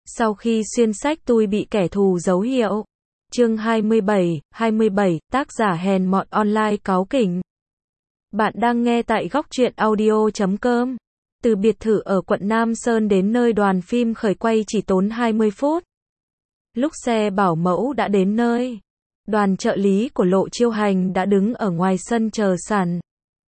Sau khi xuyên sách tui bị kẻ thù dấu hiệu. Chương 27, tác giả hèn mọn online cáu kỉnh. Bạn đang nghe tại góc truyện audio.com. Từ biệt thự ở quận Nam Sơn đến nơi đoàn phim khởi quay chỉ tốn 20 phút. Lúc xe bảo mẫu đã đến nơi, đoàn trợ lý của Lộ Chiêu Hành đã đứng ở ngoài sân chờ sẵn.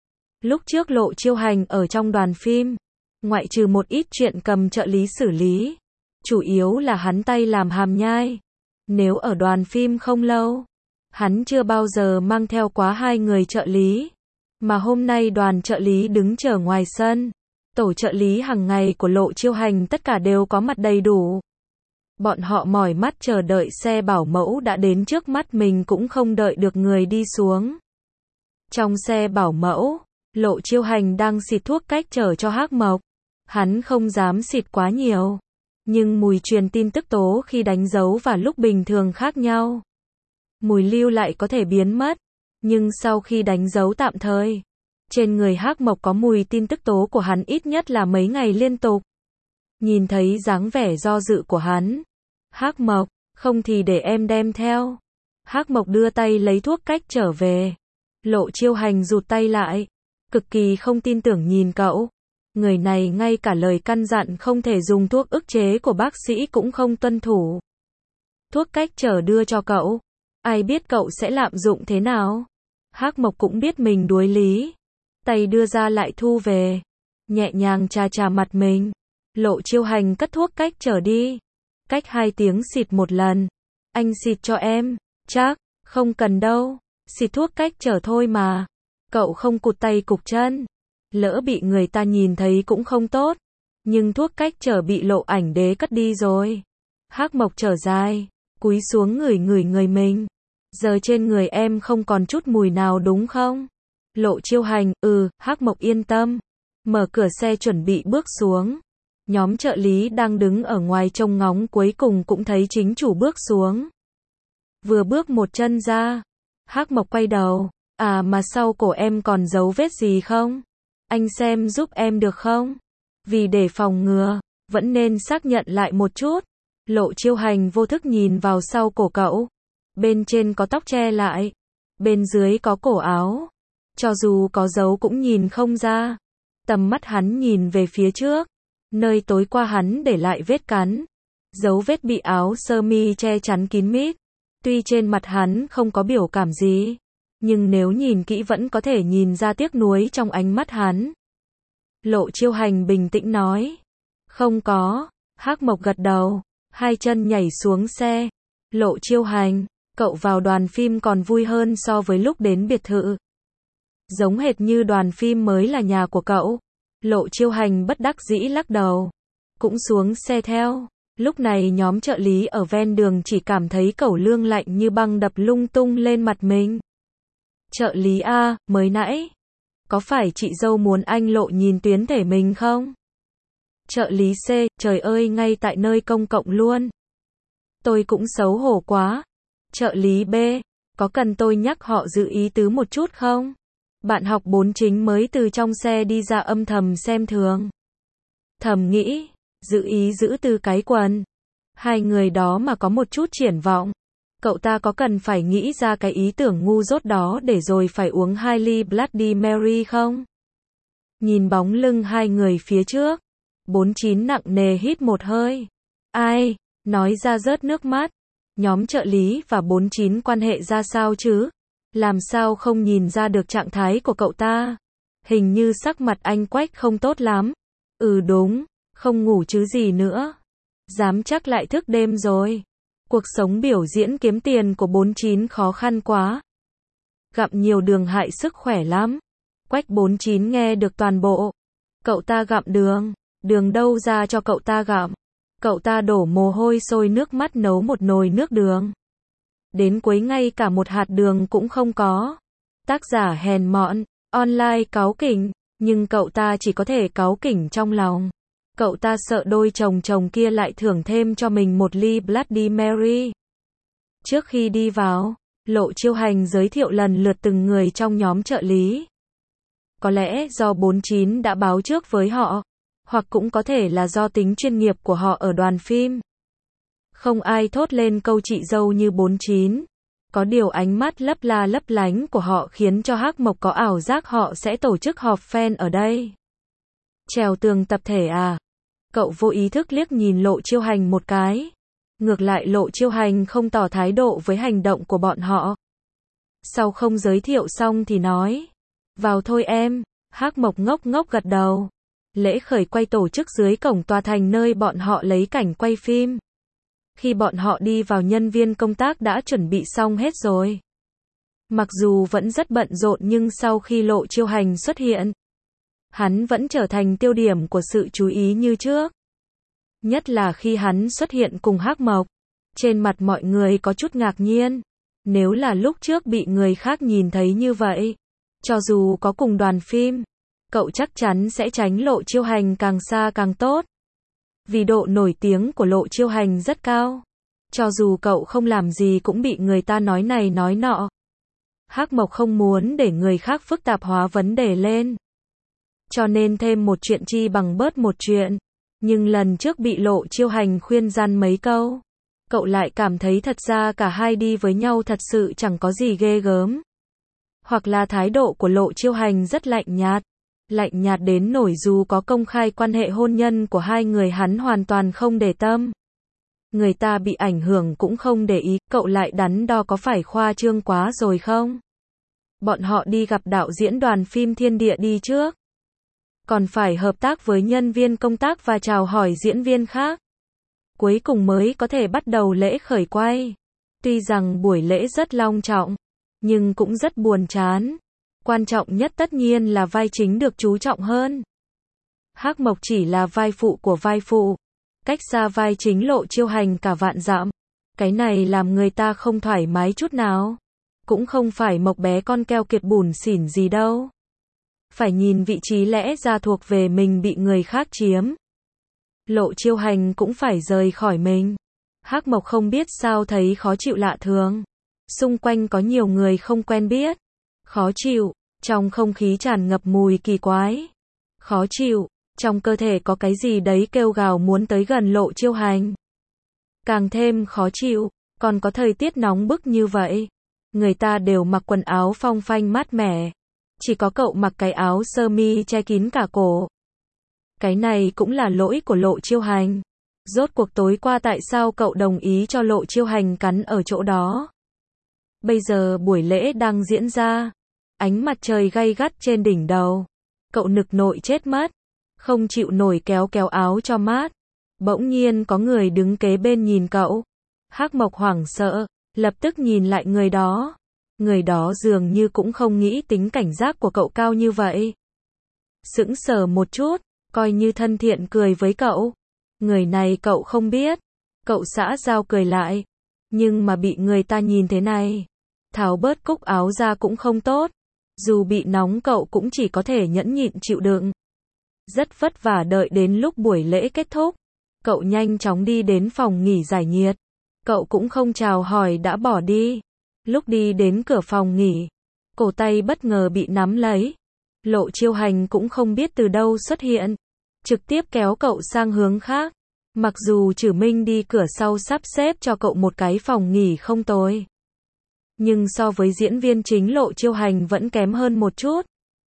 Lúc trước Lộ Chiêu Hành ở trong đoàn phim, ngoại trừ một ít chuyện cầm trợ lý xử lý, chủ yếu là hắn tay làm hàm nhai. Nếu ở đoàn phim không lâu, hắn chưa bao giờ mang theo quá 2 người trợ lý. Mà hôm nay đoàn trợ lý đứng chờ ngoài sân. Tổ trợ lý hàng ngày của Lộ Chiêu Hành tất cả đều có mặt đầy đủ. Bọn họ mỏi mắt chờ đợi xe bảo mẫu đã đến trước mắt mình cũng không đợi được người đi xuống. Trong xe bảo mẫu, Lộ Chiêu Hành đang xịt thuốc cách trở cho Hắc Mộc. Hắn không dám xịt quá nhiều. Nhưng mùi truyền tin tức tố khi đánh dấu và lúc bình thường khác nhau. Mùi lưu lại có thể biến mất. Nhưng sau khi đánh dấu tạm thời, trên người Hắc Mộc có mùi tin tức tố của hắn ít nhất là mấy ngày liên tục. Nhìn thấy dáng vẻ do dự của hắn. Hắc Mộc, không thì để em đem theo. Hắc Mộc đưa tay lấy thuốc cách trở về. Lộ Chiêu Hành rụt tay lại. Cực kỳ không tin tưởng nhìn cậu. Người này ngay cả lời căn dặn không thể dùng thuốc ức chế của bác sĩ cũng không tuân thủ. Thuốc cách trở đưa cho cậu. Ai biết cậu sẽ lạm dụng thế nào? Hắc Mộc cũng biết mình đuối lý. Tay đưa ra lại thu về. Nhẹ nhàng chà chà mặt mình. Lộ Chiêu Hành cất thuốc cách trở đi. Cách 2 tiếng xịt một lần. Anh xịt cho em. Chắc, không cần đâu. Xịt thuốc cách trở thôi mà. Cậu không cụt tay cụt chân. Lỡ bị người ta nhìn thấy cũng không tốt. Nhưng thuốc cách trở bị Lộ Ảnh Đế cất đi rồi. Hắc Mộc thở dài, cúi xuống ngửi người mình. Giờ trên người em không còn chút mùi nào đúng không? Lộ Chiêu Hành, Hắc Mộc yên tâm. Mở cửa xe chuẩn bị bước xuống. Nhóm trợ lý đang đứng ở ngoài trông ngóng cuối cùng cũng thấy chính chủ bước xuống. Vừa bước một chân ra, Hắc Mộc quay đầu, mà sau cổ em còn dấu vết gì không? Anh xem giúp em được không? Vì để phòng ngừa, vẫn nên xác nhận lại một chút. Lộ Chiêu Hành vô thức nhìn vào sau cổ cậu. Bên trên có tóc che lại. Bên dưới có cổ áo. Cho dù có dấu cũng nhìn không ra. Tầm mắt hắn nhìn về phía trước. Nơi tối qua hắn để lại vết cắn. Dấu vết bị áo sơ mi che chắn kín mít. Tuy trên mặt hắn không có biểu cảm gì. Nhưng nếu nhìn kỹ vẫn có thể nhìn ra tiếc nuối trong ánh mắt hắn. Lộ Chiêu Hành bình tĩnh nói. Không có. Hắc Mộc gật đầu. 2 chân nhảy xuống xe. Lộ Chiêu Hành, cậu vào đoàn phim còn vui hơn so với lúc đến biệt thự. Giống hệt như đoàn phim mới là nhà của cậu. Lộ Chiêu Hành bất đắc dĩ lắc đầu. Cũng xuống xe theo. Lúc này nhóm trợ lý ở ven đường chỉ cảm thấy cẩu lương lạnh như băng đập lung tung lên mặt mình. Trợ lý A, mới nãy. Có phải chị dâu muốn anh Lộ nhìn tuyến thể mình không? Trợ lý C, trời ơi ngay tại nơi công cộng luôn. Tôi cũng xấu hổ quá. Trợ lý B, có cần tôi nhắc họ giữ ý tứ một chút không? Bạn học 4 chính mới từ trong xe đi ra âm thầm xem thường. Thầm nghĩ, giữ ý giữ từ cái quần. 2 người đó mà có một chút triển vọng. Cậu ta có cần phải nghĩ ra cái ý tưởng ngu dốt đó để rồi phải uống 2 ly Bloody Mary không? Nhìn bóng lưng 2 người phía trước. 49 nặng nề hít một hơi. Ai? Nói ra rớt nước mắt. Nhóm trợ lý và 49 quan hệ ra sao chứ? Làm sao không nhìn ra được trạng thái của cậu ta? Hình như sắc mặt anh Quách không tốt lắm. Đúng, không ngủ chứ gì nữa. Dám chắc lại thức đêm rồi. Cuộc sống biểu diễn kiếm tiền của 49 khó khăn quá. Gặm nhiều đường hại sức khỏe lắm. Quách 49 nghe được toàn bộ. Cậu ta gặm đường. Đường đâu ra cho cậu ta gặm. Cậu ta đổ mồ hôi sôi nước mắt nấu một nồi nước đường. Đến cuối ngay cả một hạt đường cũng không có. Tác giả hèn mọn, online cáu kỉnh, nhưng cậu ta chỉ có thể cáu kỉnh trong lòng. Cậu ta sợ đôi chồng kia lại thưởng thêm cho mình 1 ly Bloody Mary. Trước khi đi vào, Lộ Chiêu Hành giới thiệu lần lượt từng người trong nhóm trợ lý. Có lẽ do 49 đã báo trước với họ. Hoặc cũng có thể là do tính chuyên nghiệp của họ ở đoàn phim. Không ai thốt lên câu chị dâu như 49. Có điều ánh mắt lấp la lấp lánh của họ khiến cho Hắc Mộc có ảo giác họ sẽ tổ chức họp fan ở đây. Trèo tường tập thể à? Cậu vô ý thức liếc nhìn Lộ Chiêu Hành một cái. Ngược lại Lộ Chiêu Hành không tỏ thái độ với hành động của bọn họ. Sau không giới thiệu xong thì nói. Vào thôi em. Hắc Mộc ngốc ngốc gật đầu. Lễ khởi quay tổ chức dưới cổng tòa thành nơi bọn họ lấy cảnh quay phim. Khi bọn họ đi vào nhân viên công tác đã chuẩn bị xong hết rồi. Mặc dù vẫn rất bận rộn nhưng sau khi Lộ Chiêu Hành xuất hiện, hắn vẫn trở thành tiêu điểm của sự chú ý như trước. Nhất là khi hắn xuất hiện cùng Hắc Mộc. Trên mặt mọi người có chút ngạc nhiên. Nếu là lúc trước bị người khác nhìn thấy như vậy, cho dù có cùng đoàn phim, cậu chắc chắn sẽ tránh Lộ Chiêu Hành càng xa càng tốt. Vì độ nổi tiếng của Lộ Chiêu Hành rất cao. Cho dù cậu không làm gì cũng bị người ta nói này nói nọ. Hắc Mộc không muốn để người khác phức tạp hóa vấn đề lên. Cho nên thêm một chuyện chi bằng bớt một chuyện. Nhưng lần trước bị Lộ Chiêu Hành khuyên răn mấy câu, cậu lại cảm thấy thật ra cả hai đi với nhau thật sự chẳng có gì ghê gớm. Hoặc là thái độ của Lộ Chiêu Hành rất lạnh nhạt. Lạnh nhạt đến nổi dù có công khai quan hệ hôn nhân của hai người hắn hoàn toàn không để tâm. Người ta bị ảnh hưởng cũng không để ý, cậu lại đắn đo có phải khoa trương quá rồi không? Bọn họ đi gặp đạo diễn đoàn phim Thiên Địa đi trước. Còn phải hợp tác với nhân viên công tác và chào hỏi diễn viên khác. Cuối cùng mới có thể bắt đầu lễ khởi quay. Tuy rằng buổi lễ rất long trọng, nhưng cũng rất buồn chán. Quan trọng nhất tất nhiên là vai chính được chú trọng hơn. Hắc Mộc chỉ là vai phụ của vai phụ. Cách xa vai chính Lộ Chiêu Hành cả vạn dặm. Cái này làm người ta không thoải mái chút nào. Cũng không phải Mộc bé con keo kiệt bủn xỉn gì đâu. Phải nhìn vị trí lẽ ra thuộc về mình bị người khác chiếm. Lộ Chiêu Hành cũng phải rời khỏi mình. Hắc Mộc không biết sao thấy khó chịu lạ thường. Xung quanh có nhiều người không quen biết. Khó chịu, trong không khí tràn ngập mùi kỳ quái. Khó chịu, trong cơ thể có cái gì đấy kêu gào muốn tới gần Lộ Chiêu Hành. Càng thêm khó chịu, còn có thời tiết nóng bức như vậy. Người ta đều mặc quần áo phong phanh mát mẻ. Chỉ có cậu mặc cái áo sơ mi che kín cả cổ. Cái này cũng là lỗi của Lộ Chiêu Hành. Rốt cuộc tối qua tại sao cậu đồng ý cho Lộ Chiêu Hành cắn ở chỗ đó? Bây giờ buổi lễ đang diễn ra. Ánh mặt trời gay gắt trên đỉnh đầu. Cậu nực nội chết mất. Không chịu nổi kéo kéo áo cho mát. Bỗng nhiên có người đứng kế bên nhìn cậu. Hắc Mộc hoảng sợ, lập tức nhìn lại người đó. Người đó dường như cũng không nghĩ tính cảnh giác của cậu cao như vậy. Sững sờ một chút, coi như thân thiện cười với cậu. Người này cậu không biết. Cậu xã giao cười lại. Nhưng mà bị người ta nhìn thế này, tháo bớt cúc áo ra cũng không tốt. Dù bị nóng cậu cũng chỉ có thể nhẫn nhịn chịu đựng. Rất vất vả đợi đến lúc buổi lễ kết thúc. Cậu nhanh chóng đi đến phòng nghỉ giải nhiệt. Cậu cũng không chào hỏi đã bỏ đi. Lúc đi đến cửa phòng nghỉ, cổ tay bất ngờ bị nắm lấy. Lộ Chiêu Hành cũng không biết từ đâu xuất hiện. Trực tiếp kéo cậu sang hướng khác. Mặc dù Trử Minh đi cửa sau sắp xếp cho cậu một cái phòng nghỉ không tồi. Nhưng so với diễn viên chính Lộ Chiêu Hành vẫn kém hơn một chút.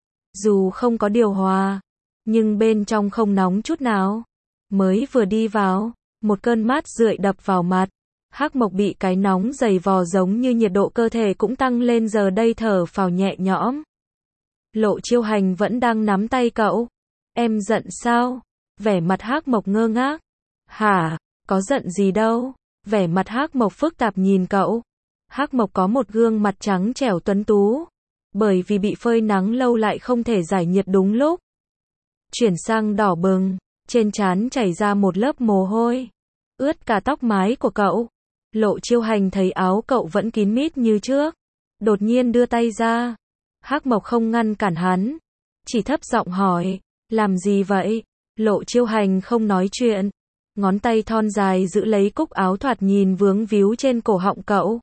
Dù không có điều hòa, nhưng bên trong không nóng chút nào. Mới vừa đi vào, một cơn mát rượi đập vào mặt. Hắc Mộc bị cái nóng dày vò giống như nhiệt độ cơ thể cũng tăng lên giờ đây thở phào nhẹ nhõm. Lộ Chiêu Hành vẫn đang nắm tay cậu. Em giận sao? Vẻ mặt Hắc Mộc ngơ ngác. Hả? Có giận gì đâu? Vẻ mặt Hắc Mộc phức tạp nhìn cậu. Hắc Mộc có một gương mặt trắng trẻo tuấn tú. Bởi vì bị phơi nắng lâu lại không thể giải nhiệt đúng lúc. Chuyển sang đỏ bừng, trên trán chảy ra một lớp mồ hôi. Ướt cả tóc mái của cậu. Lộ Chiêu Hành thấy áo cậu vẫn kín mít như trước. Đột nhiên đưa tay ra. Hắc Mộc không ngăn cản hắn. Chỉ thấp giọng hỏi. Làm gì vậy? Lộ Chiêu Hành không nói chuyện. Ngón tay thon dài giữ lấy cúc áo thoạt nhìn vướng víu trên cổ họng cậu.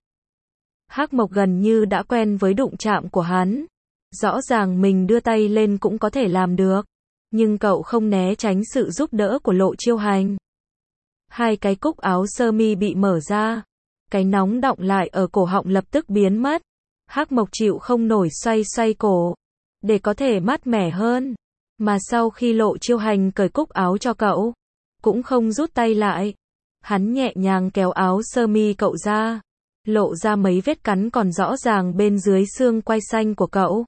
Hắc Mộc gần như đã quen với đụng chạm của hắn. Rõ ràng mình đưa tay lên cũng có thể làm được. Nhưng cậu không né tránh sự giúp đỡ của Lộ Chiêu Hành. Hai cái cúc áo sơ mi bị mở ra. Cái nóng đọng lại ở cổ họng lập tức biến mất. Hắc Mộc chịu không nổi xoay xoay cổ. Để có thể mát mẻ hơn. Mà sau khi Lộ Chiêu Hành cởi cúc áo cho cậu, cũng không rút tay lại. Hắn nhẹ nhàng kéo áo sơ mi cậu ra. Lộ ra mấy vết cắn còn rõ ràng bên dưới xương quai xanh của cậu.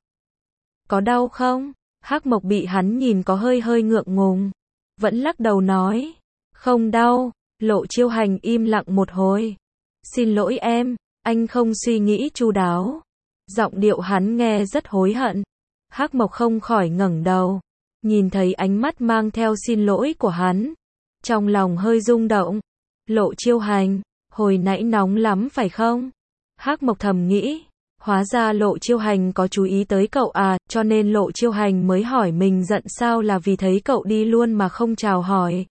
Có đau không? Hắc Mộc bị hắn nhìn có hơi hơi ngượng ngùng. Vẫn lắc đầu nói. Không đau. Lộ Chiêu Hành im lặng một hồi. Xin lỗi em, anh không suy nghĩ chu đáo. Giọng điệu hắn nghe rất hối hận. Hắc Mộc không khỏi ngẩng đầu. Nhìn thấy ánh mắt mang theo xin lỗi của hắn. Trong lòng hơi rung động. Lộ Chiêu Hành, hồi nãy nóng lắm phải không? Hắc Mộc thầm nghĩ. Hóa ra Lộ Chiêu Hành có chú ý tới cậu à, cho nên Lộ Chiêu Hành mới hỏi mình giận sao là vì thấy cậu đi luôn mà không chào hỏi.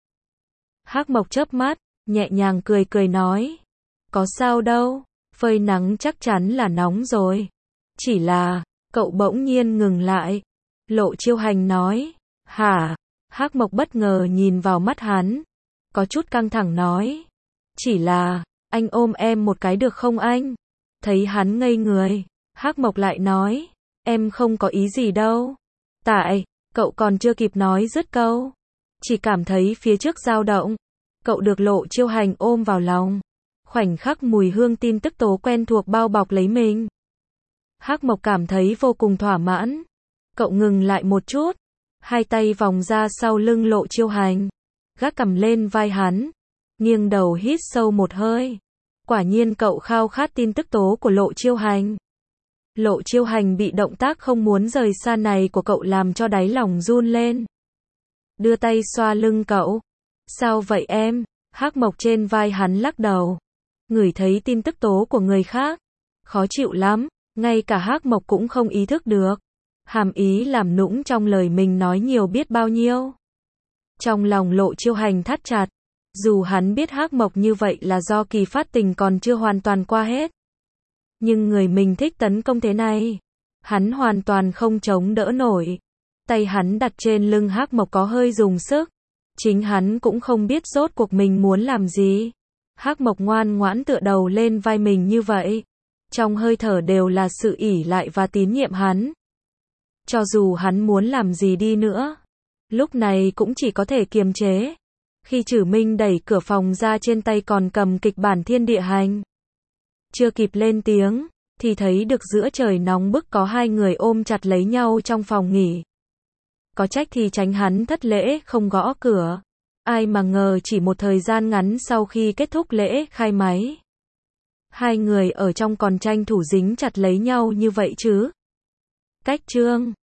Hắc Mộc chớp mắt, nhẹ nhàng cười cười nói. Có sao đâu, phơi nắng chắc chắn là nóng rồi. Chỉ là, cậu bỗng nhiên ngừng lại. Lộ Chiêu Hành nói. Hả? Hắc Mộc bất ngờ nhìn vào mắt hắn. Có chút căng thẳng nói. Chỉ là, anh ôm em một cái được không anh? Thấy hắn ngây người, Hắc Mộc lại nói. Em không có ý gì đâu. Tại, cậu còn chưa kịp nói dứt câu. Chỉ cảm thấy phía trước dao động. Cậu được Lộ Chiêu Hành ôm vào lòng. Khoảnh khắc mùi hương tin tức tố quen thuộc bao bọc lấy mình. Hắc Mộc cảm thấy vô cùng thỏa mãn. Cậu ngừng lại một chút. Hai tay vòng ra sau lưng Lộ Chiêu Hành. Gác cằm lên vai hắn. Nghiêng đầu hít sâu một hơi. Quả nhiên cậu khao khát tin tức tố của Lộ Chiêu Hành. Lộ Chiêu Hành bị động tác không muốn rời xa này của cậu làm cho đáy lòng run lên. Đưa tay xoa lưng cậu. Sao vậy em? Hắc Mộc trên vai hắn lắc đầu. Ngửi thấy tin tức tố của người khác. Khó chịu lắm, ngay cả Hắc Mộc cũng không ý thức được. Hàm ý làm nũng trong lời mình nói nhiều biết bao nhiêu. Trong lòng Lộ Chiêu Hành thắt chặt. Dù hắn biết Hắc Mộc như vậy là do kỳ phát tình còn chưa hoàn toàn qua hết. Nhưng người mình thích tấn công thế này. Hắn hoàn toàn không chống đỡ nổi. Tay hắn đặt trên lưng Hắc Mộc có hơi dùng sức. Chính hắn cũng không biết rốt cuộc mình muốn làm gì. Hắc Mộc ngoan ngoãn tựa đầu lên vai mình như vậy. Trong hơi thở đều là sự ỷ lại và tín nhiệm hắn. Cho dù hắn muốn làm gì đi nữa, lúc này cũng chỉ có thể kiềm chế. Khi Trử Minh đẩy cửa phòng ra trên tay còn cầm kịch bản Thiên Địa Hành. Chưa kịp lên tiếng, thì thấy được giữa trời nóng bức có hai người ôm chặt lấy nhau trong phòng nghỉ. Có trách thì tránh hắn thất lễ không gõ cửa. Ai mà ngờ chỉ một thời gian ngắn sau khi kết thúc lễ khai máy. Hai người ở trong còn tranh thủ dính chặt lấy nhau như vậy chứ. Cách chương